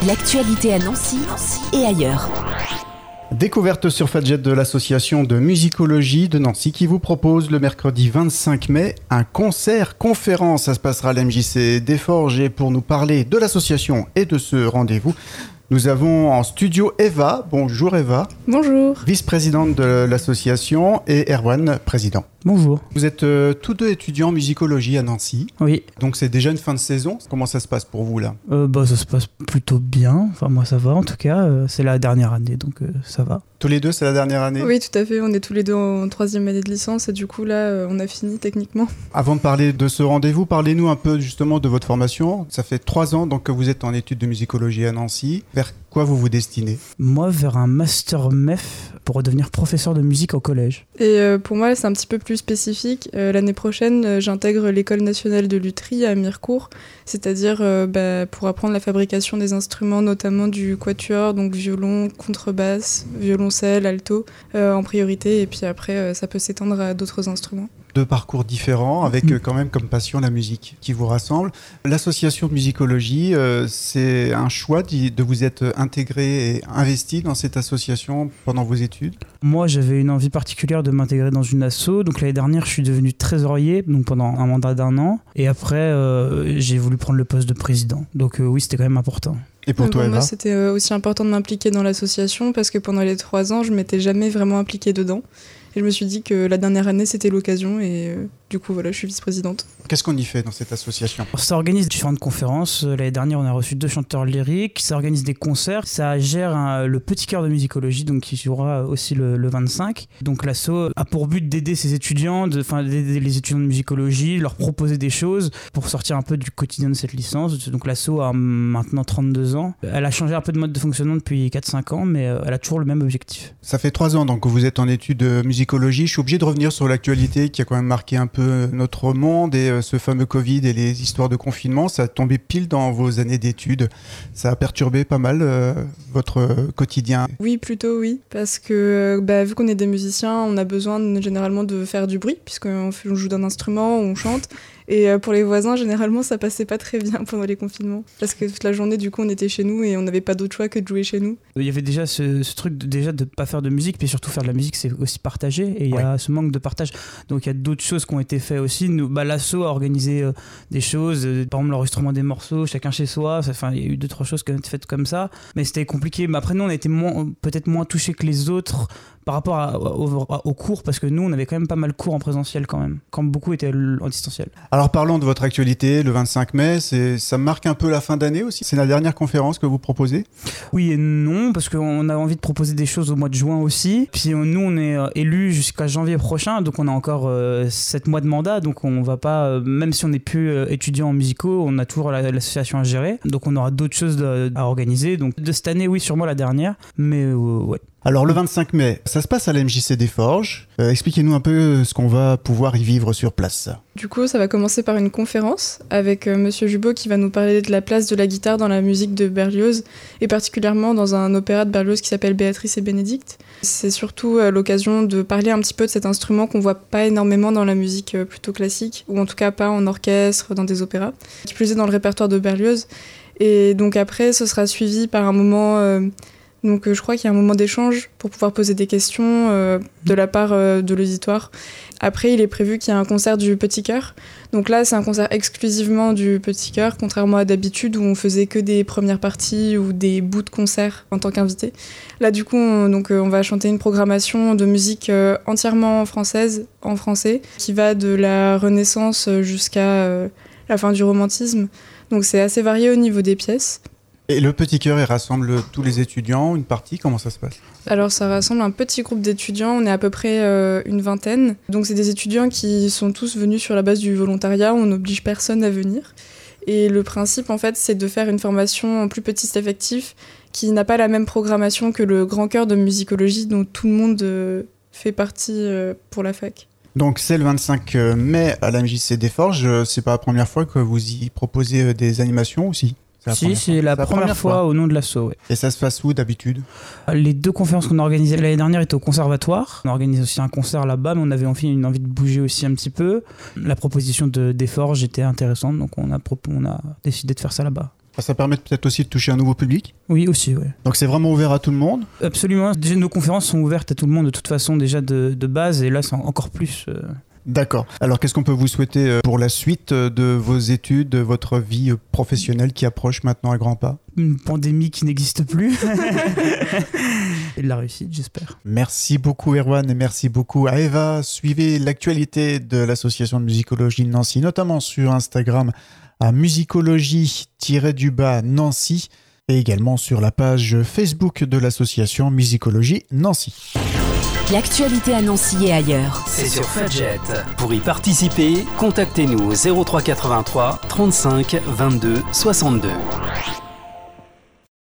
L'actualité à Nancy et ailleurs. Découverte sur Fadjet de l'association de musicologie de Nancy qui vous propose le mercredi 25 mai un concert-conférence. Ça se passera à l'MJC des Forges et pour nous parler de l'association et de ce rendez-vous, nous avons en studio Eva. Bonjour Eva. Bonjour. Vice-présidente de l'association et Erwan, président. Bonjour. Vous êtes tous deux étudiants en musicologie à Nancy. Oui. Donc c'est déjà une fin de saison. Comment ça se passe pour vous là ? Ça se passe plutôt bien. Enfin moi ça va en tout cas. C'est la dernière année donc ça va. Tous les deux c'est la dernière année ? Oui tout à fait. On est tous les deux en 3e année de licence et du coup là on a fini techniquement. Avant de parler de ce rendez-vous, parlez-nous un peu justement de votre formation. Ça fait 3 ans donc que vous êtes en études de musicologie à Nancy. Vers quoi vous vous destinez ? Moi vers un master MEF pour devenir professeur de musique au collège. Et pour moi c'est un petit peu plus spécifique. L'année prochaine j'intègre l'école nationale de lutherie à Mirecourt, c'est-à-dire pour apprendre la fabrication des instruments, notamment du quatuor, donc violon, contrebasse, violoncelle, alto en priorité et puis après ça peut s'étendre à d'autres instruments. 2 parcours différents avec quand même comme passion la musique qui vous rassemble. L'association de musicologie, c'est un choix de vous être intégré et investi dans cette association pendant vos études ? Moi j'avais une envie particulière de m'intégrer dans une asso. Donc l'année dernière je suis devenu trésorier donc pendant un mandat d'1 an. Et après j'ai voulu prendre le poste de président. Donc oui c'était quand même important. Et pour toi, Eva ? Moi, c'était aussi important de m'impliquer dans l'association parce que pendant les 3 ans, je m'étais jamais vraiment impliquée dedans. Et je me suis dit que la dernière année, c'était l'occasion et du coup, voilà, je suis vice-présidente. Qu'est-ce qu'on y fait dans cette association ? Ça organise différentes conférences. L'année dernière, on a reçu 2 chanteurs lyriques. Ça organise des concerts. Ça gère le petit chœur de musicologie, donc qui jouera aussi le 25. Donc l'asso a pour but d'aider ses étudiants, d'aider les étudiants de musicologie, leur proposer des choses pour sortir un peu du quotidien de cette licence. Donc l'asso a maintenant 32 ans. Elle a changé un peu de mode de fonctionnement depuis 4-5 ans, mais elle a toujours le même objectif. Ça fait 3 ans donc que vous êtes en études de musicologie. Je suis obligé de revenir sur l'actualité qui a quand même marqué un peu notre monde et ce fameux Covid et les histoires de confinement. Ça a tombé pile dans vos années d'études. Ça a perturbé pas mal votre quotidien. Oui, plutôt oui. Parce que vu qu'on est des musiciens, on a besoin généralement de faire du bruit puisqu'on joue d'un instrument, on chante. Et pour les voisins, généralement, ça passait pas très bien pendant les confinements. Parce que toute la journée, du coup, on était chez nous et on n'avait pas d'autre choix que de jouer chez nous. Il y avait déjà ce truc de pas faire de musique, puis surtout faire de la musique, c'est aussi partager. Et il y a ce manque de partage. Donc il y a d'autres choses qui ont été faites aussi. Nous, l'asso a organisé des choses, par exemple l'enregistrement des morceaux, chacun chez soi. Enfin, il y a eu 2-3 choses qui ont été faites comme ça. Mais c'était compliqué. Mais après, nous, on a été peut-être moins touchés que les autres par rapport aux cours, parce que nous, on avait quand même pas mal de cours en présentiel quand même, quand beaucoup étaient en distanciel. Alors parlons de votre actualité, le 25 mai, ça marque un peu la fin d'année aussi. C'est la dernière conférence que vous proposez ? Oui et non, parce qu'on a envie de proposer des choses au mois de juin aussi. Puis nous, on est élus jusqu'à janvier prochain, donc on a encore 7 mois de mandat, donc on va pas, même si on n'est plus étudiant en musicaux, on a toujours l'association à gérer, donc on aura d'autres choses à organiser. Donc de cette année, oui, sûrement la dernière, mais ouais. Alors le 25 mai, ça se passe à l'MJC des Forges. Expliquez-nous un peu ce qu'on va pouvoir y vivre sur place. Du coup, ça va commencer par une conférence avec Monsieur Jubot qui va nous parler de la place de la guitare dans la musique de Berlioz et particulièrement dans un opéra de Berlioz qui s'appelle Béatrice et Bénédicte. C'est surtout l'occasion de parler un petit peu de cet instrument qu'on voit pas énormément dans la musique plutôt classique ou en tout cas pas en orchestre, dans des opéras, qui plus est dans le répertoire de Berlioz. Et donc après, ce sera suivi par un moment... Donc je crois qu'il y a un moment d'échange pour pouvoir poser des questions de la part de l'auditoire. Après, il est prévu qu'il y ait un concert du Petit Chœur. Donc là, c'est un concert exclusivement du Petit Chœur, contrairement à d'habitude où on faisait que des premières parties ou des bouts de concert en tant qu'invité. Là, du coup, on va chanter une programmation de musique entièrement française, en français, qui va de la Renaissance jusqu'à la fin du romantisme. Donc c'est assez varié au niveau des pièces. Et le Petit Chœur, il rassemble tous les étudiants, une partie, comment ça se passe ? Alors ça rassemble un petit groupe d'étudiants, on est à peu près une vingtaine. Donc c'est des étudiants qui sont tous venus sur la base du volontariat, on n'oblige personne à venir. Et le principe en fait c'est de faire une formation en plus petit effectif qui n'a pas la même programmation que le grand chœur de musicologie dont tout le monde fait partie pour la fac. Donc c'est le 25 mai à la MJC des Forges, c'est pas la première fois que vous y proposez des animations aussi ? C'est la première fois au nom de l'asso. Ouais. Et ça se passe où d'habitude ? Les 2 conférences qu'on a organisées l'année dernière étaient au conservatoire. On a organisé aussi un concert là-bas, mais on avait une envie de bouger aussi un petit peu. La proposition des Forges était intéressante, donc on a décidé de faire ça là-bas. Ça permet peut-être aussi de toucher un nouveau public. Oui, aussi, oui. Donc c'est vraiment ouvert à tout le monde. Absolument. Déjà, nos conférences sont ouvertes à tout le monde de toute façon déjà de base, et là c'est encore plus. D'accord. Alors qu'est-ce qu'on peut vous souhaiter pour la suite de vos études, de votre vie professionnelle qui approche maintenant à grands pas? Une pandémie qui n'existe plus. Et de la réussite, j'espère. Merci beaucoup Erwan et merci beaucoup à Eva. Suivez l'actualité de l'association de musicologie de Nancy, notamment sur Instagram à musicologie-Nancy et également sur la page Facebook de l'association Musicologie Nancy. L'actualité à Nancy et ailleurs. C'est sur Fadjet. Pour y participer, contactez-nous au 03 83 35 22 62.